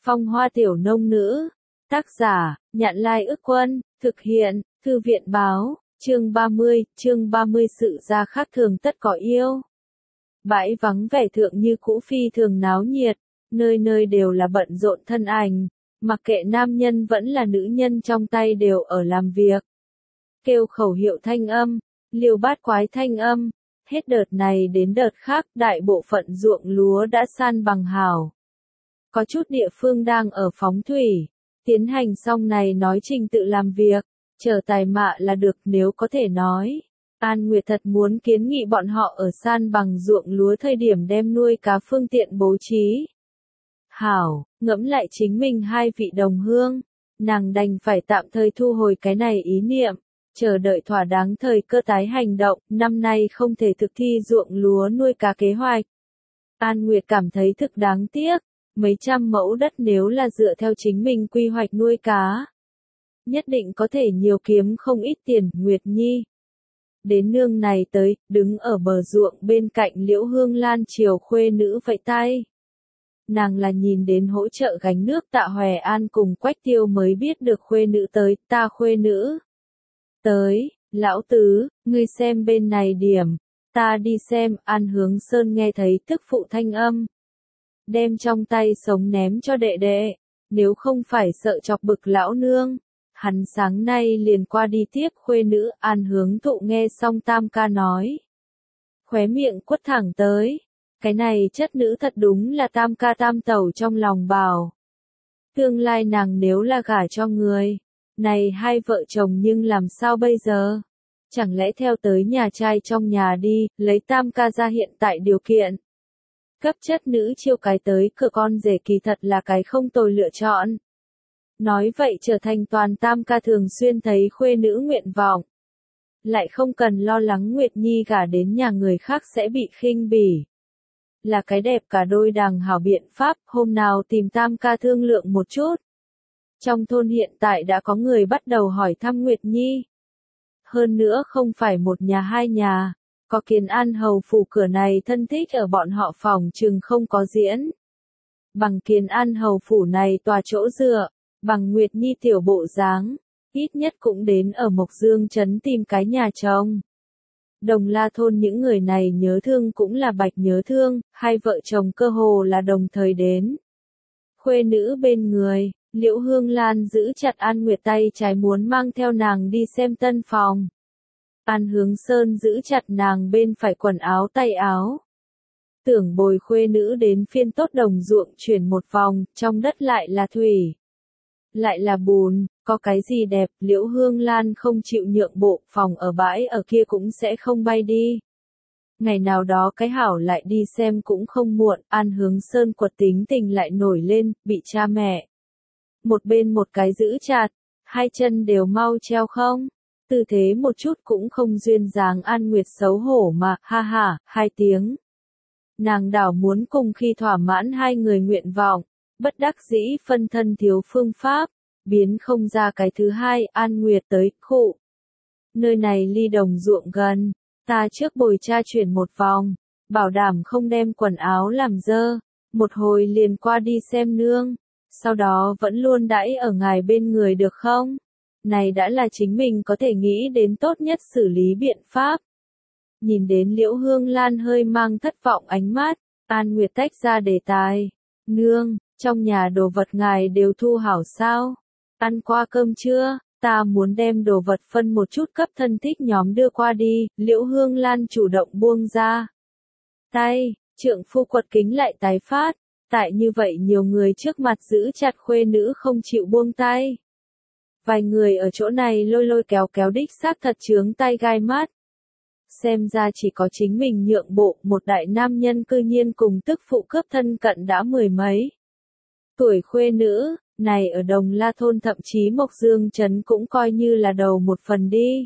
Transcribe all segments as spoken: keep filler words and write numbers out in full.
Phong hoa tiểu nông nữ. Tác giả, Nhạn Lai Ức Quân, thực hiện, Thư viện Báo, chương ba mươi, chương ba mươi sự ra khác thường tất có yêu. Bãi vắng vẻ thượng như cũ phi thường náo nhiệt, nơi nơi đều là bận rộn thân ảnh, mặc kệ nam nhân vẫn là nữ nhân trong tay đều ở làm việc. Kêu khẩu hiệu thanh âm, liều bát quái thanh âm, hết đợt này đến đợt khác đại bộ phận ruộng lúa đã san bằng hảo. Có chút địa phương đang ở phóng thủy, tiến hành xong này nói trình tự làm việc, chờ tài mạ là được nếu có thể nói. An Nguyệt thật muốn kiến nghị bọn họ ở san bằng ruộng lúa thời điểm đem nuôi cá phương tiện bố trí. Hảo, ngẫm lại chính mình hai vị đồng hương, nàng đành phải tạm thời thu hồi cái này ý niệm, chờ đợi thỏa đáng thời cơ tái hành động, năm nay không thể thực thi ruộng lúa nuôi cá kế hoạch. An Nguyệt cảm thấy thực đáng tiếc, mấy trăm mẫu đất nếu là dựa theo chính mình quy hoạch nuôi cá, nhất định có thể nhiều kiếm không ít tiền. Nguyệt Nhi đến nương này tới, đứng ở bờ ruộng bên cạnh Liễu Hương Lan chiều khuê nữ vẫy tay. Nàng là nhìn đến hỗ trợ gánh nước Tạ Hòe An cùng Quách Tiêu mới biết được khuê nữ tới. Ta khuê nữ tới, lão tứ, ngươi xem bên này điểm, ta đi xem. An Hướng Sơn nghe thấy tức phụ thanh âm, đem trong tay sống ném cho đệ đệ, nếu không phải sợ chọc bực lão nương, hắn sáng nay liền qua đi tiếp khuê nữ. An Hướng Thụ nghe xong tam ca nói, khóe miệng quất thẳng tới, cái này chất nữ thật đúng là tam ca tam tẩu trong lòng bảo. Tương lai nàng nếu là gả cho người, này hai vợ chồng nhưng làm sao bây giờ? Chẳng lẽ theo tới nhà trai trong nhà đi, lấy tam ca ra hiện tại điều kiện. Cấp chất nữ chiêu cái tới cửa con rể kỳ thật là cái không tồi lựa chọn. Nói vậy trở thành toàn tam ca thường xuyên thấy khuê nữ nguyện vọng. Lại không cần lo lắng Nguyệt Nhi gả đến nhà người khác sẽ bị khinh bỉ. Là cái đẹp cả đôi đàng hảo biện pháp, hôm nào tìm tam ca thương lượng một chút. Trong thôn hiện tại đã có người bắt đầu hỏi thăm Nguyệt Nhi. Hơn nữa không phải một nhà hai nhà, có Kiến An hầu phủ cửa này thân thích ở bọn họ phòng chừng không có diễn. Bằng Kiến An hầu phủ này tòa chỗ dựa, bằng Nguyệt Nhi tiểu bộ dáng, ít nhất cũng đến ở Mộc Dương trấn tìm cái nhà chồng. Đồng La thôn những người này nhớ thương cũng là bạch nhớ thương, hai vợ chồng cơ hồ là đồng thời đến. Khuê nữ bên người, Liễu Hương Lan giữ chặt An Nguyệt tay trái muốn mang theo nàng đi xem tân phòng. An Hướng Sơn giữ chặt nàng bên phải quần áo tay áo. Tưởng bồi khuê nữ đến phiên tốt đồng ruộng chuyển một vòng, trong đất lại là thủy, lại là bùn, có cái gì đẹp. Liễu Hương Lan không chịu nhượng bộ, phòng ở bãi ở kia cũng sẽ không bay đi. Ngày nào đó cái hảo lại đi xem cũng không muộn. An Hướng Sơn quật tính tình lại nổi lên, bị cha mẹ một bên một cái giữ chặt, hai chân đều mau treo không, tư thế một chút cũng không duyên dáng. An Nguyệt xấu hổ mà, ha ha, hai tiếng. Nàng đảo muốn cùng khi thỏa mãn hai người nguyện vọng, bất đắc dĩ phân thân thiếu phương pháp, biến không ra cái thứ hai. An Nguyệt tới, khụ. Nơi này ly đồng ruộng gần, ta trước bồi cha chuyển một vòng, bảo đảm không đem quần áo làm dơ, một hồi liền qua đi xem nương. Sau đó vẫn luôn đãi ở ngài bên người được không? Này đã là chính mình có thể nghĩ đến tốt nhất xử lý biện pháp. Nhìn đến Liễu Hương Lan hơi mang thất vọng ánh mắt, An Nguyệt tách ra đề tài. Nương, trong nhà đồ vật ngài đều thu hảo sao? Ăn qua cơm chưa? Ta muốn đem đồ vật phân một chút cấp thân thích nhóm đưa qua đi. Liễu Hương Lan chủ động buông ra tay, trượng phu quật kính lại tái phát. Tại như vậy nhiều người trước mặt giữ chặt khuê nữ không chịu buông tay. Vài người ở chỗ này lôi lôi kéo kéo đích xác thật chướng tay gai mắt. Xem ra chỉ có chính mình nhượng bộ, một đại nam nhân cư nhiên cùng tức phụ cướp thân cận đã mười mấy tuổi khuê nữ, này ở Đồng La thôn thậm chí Mộc Dương trấn cũng coi như là đầu một phần đi.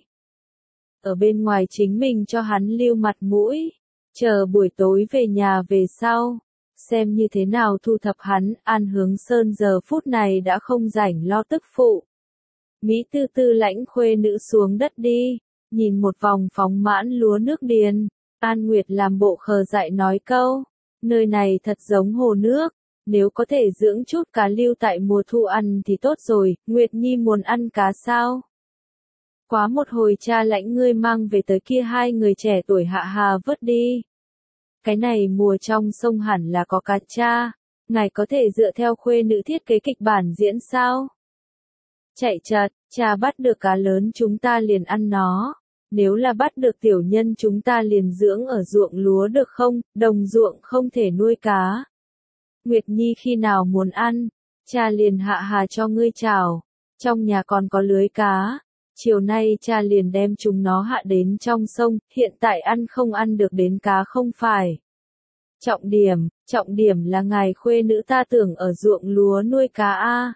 Ở bên ngoài chính mình cho hắn lưu mặt mũi, chờ buổi tối về nhà về sau. Xem như thế nào thu thập hắn. An Hướng Sơn giờ phút này đã không rảnh lo tức phụ. Mỹ tư tư lãnh khuê nữ xuống đất đi, nhìn một vòng phóng mãn lúa nước điền. An Nguyệt làm bộ khờ dại nói câu, nơi này thật giống hồ nước, nếu có thể dưỡng chút cá lưu tại mùa thu ăn thì tốt rồi, Nguyệt Nhi muốn ăn cá sao? Quá một hồi cha lãnh ngươi mang về tới kia hai người trẻ tuổi Hạ Hà vớt đi. Cái này mùa trong sông hẳn là có cá cha, ngài có thể dựa theo khuê nữ thiết kế kịch bản diễn sao? Chạy chật, cha bắt được cá lớn chúng ta liền ăn nó, nếu là bắt được tiểu nhân chúng ta liền dưỡng ở ruộng lúa được không, đồng ruộng không thể nuôi cá. Nguyệt Nhi khi nào muốn ăn, cha liền Hạ Hà cho ngươi chào, trong nhà còn có lưới cá, chiều nay cha liền đem chúng nó hạ đến trong sông, hiện tại ăn không ăn được đến cá không phải. Trọng điểm, trọng điểm là ngài khuê nữ ta tưởng ở ruộng lúa nuôi cá a.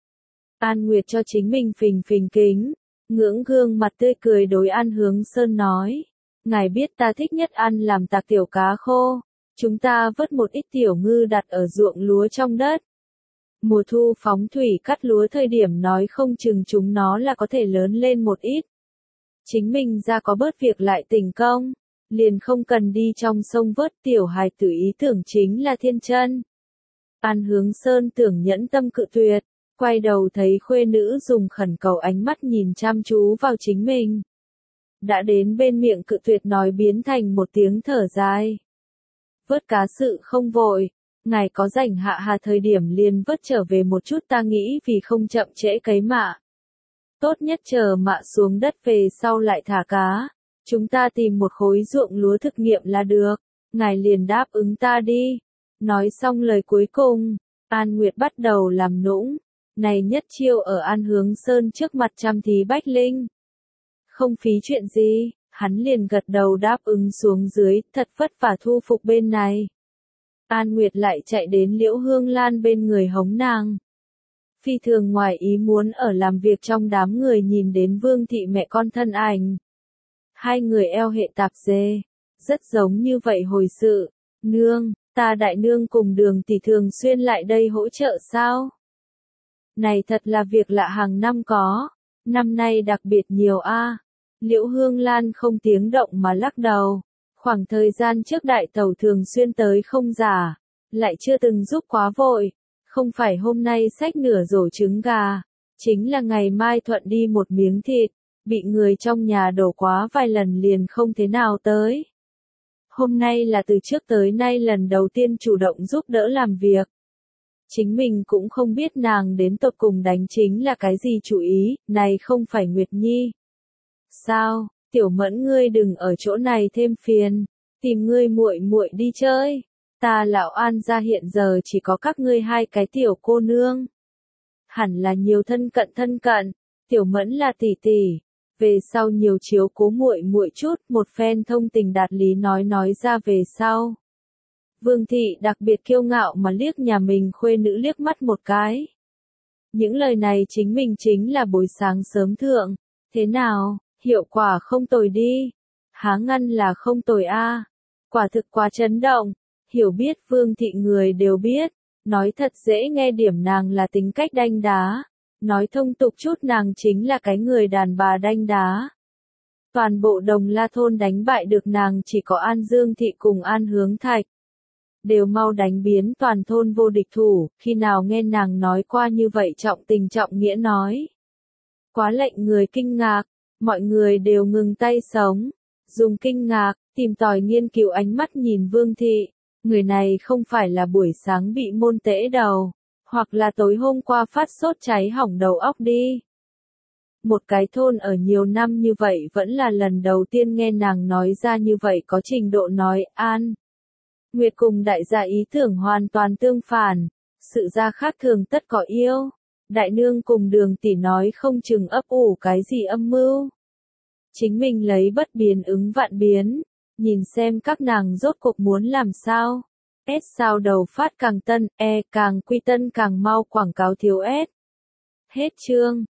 An Nguyệt cho chính mình phình phình kính, ngưỡng gương mặt tươi cười đối An Hướng Sơn nói, ngài biết ta thích nhất ăn làm tạc tiểu cá khô, chúng ta vớt một ít tiểu ngư đặt ở ruộng lúa trong đất. Mùa thu phóng thủy cắt lúa thời điểm nói không chừng chúng nó là có thể lớn lên một ít. Chính mình ra có bớt việc lại tỉnh công, liền không cần đi trong sông vớt tiểu hài tử ý tưởng chính là thiên chân. An Hướng Sơn tưởng nhẫn tâm cự tuyệt, quay đầu thấy khuê nữ dùng khẩn cầu ánh mắt nhìn chăm chú vào chính mình. Đã đến bên miệng cự tuyệt nói biến thành một tiếng thở dài. Vớt cá sự không vội, ngài có rảnh Hạ Hà thời điểm liền vớt trở về một chút ta nghĩ vì không chậm trễ cấy mạ. Tốt nhất chờ mạ xuống đất về sau lại thả cá, chúng ta tìm một khối ruộng lúa thực nghiệm là được, ngài liền đáp ứng ta đi. Nói xong lời cuối cùng, An Nguyệt bắt đầu làm nũng, này nhất chiêu ở An Hướng Sơn trước mặt trăm thí bách linh. Không phí chuyện gì, hắn liền gật đầu đáp ứng xuống dưới, thật vất vả thu phục bên này. An Nguyệt lại chạy đến Liễu Hương Lan bên người hống nàng. Phi thường ngoài ý muốn ở làm việc trong đám người nhìn đến Vương thị mẹ con thân ảnh. Hai người eo hệ tạp dề, rất giống như vậy hồi sự. Nương, ta đại nương cùng Đường tỷ thường xuyên lại đây hỗ trợ sao? Này thật là việc lạ hàng năm có, năm nay đặc biệt nhiều a. Liễu Hương Lan không tiếng động mà lắc đầu. Khoảng thời gian trước đại tẩu thường xuyên tới không giả, lại chưa từng giúp quá vội, không phải hôm nay xách nửa rổ trứng gà, chính là ngày mai thuận đi một miếng thịt, bị người trong nhà đổ quá vài lần liền không thế nào tới. Hôm nay là từ trước tới nay lần đầu tiên chủ động giúp đỡ làm việc. Chính mình cũng không biết nàng đến tột cùng đánh chính là cái gì chủ ý, này không phải Nguyệt Nhi. Sao? Tiểu Mẫn ngươi đừng ở chỗ này thêm phiền, tìm ngươi muội muội đi chơi. Ta lão An gia hiện giờ chỉ có các ngươi hai cái tiểu cô nương. Hẳn là nhiều thân cận thân cận, Tiểu Mẫn là tỷ tỷ, về sau nhiều chiếu cố muội muội chút, một phen thông tình đạt lý nói nói ra về sau. Vương thị đặc biệt kiêu ngạo mà liếc nhà mình khuê nữ liếc mắt một cái. Những lời này chính mình chính là buổi sáng sớm thượng, thế nào? Hiệu quả không tồi đi. Há ngăn là không tồi a. Quả thực quá chấn động. Hiểu biết Vương thị người đều biết. Nói thật dễ nghe điểm nàng là tính cách đanh đá. Nói thông tục chút nàng chính là cái người đàn bà đanh đá. Toàn bộ Đồng La thôn đánh bại được nàng chỉ có An Dương thị cùng An Hướng Thạch. Đều mau đánh biến toàn thôn vô địch thủ, khi nào nghe nàng nói qua như vậy trọng tình trọng nghĩa nói. Quá lệnh người kinh ngạc. Mọi người đều ngừng tay sống, dùng kinh ngạc, tìm tòi nghiên cứu ánh mắt nhìn Vương thị, người này không phải là buổi sáng bị môn tễ đầu, hoặc là tối hôm qua phát sốt cháy hỏng đầu óc đi. Một cái thôn ở nhiều năm như vậy vẫn là lần đầu tiên nghe nàng nói ra như vậy có trình độ nói An. Nguyệt cùng đại gia ý tưởng hoàn toàn tương phản, sự ra khác thường tất có yêu. Đại nương cùng Đường tỷ nói không chừng ấp ủ cái gì âm mưu. Chính mình lấy bất biến ứng vạn biến, nhìn xem các nàng rốt cuộc muốn làm sao. S sao đầu phát càng tân, E càng quy tân càng mau quảng cáo thiếu S. Hết chương.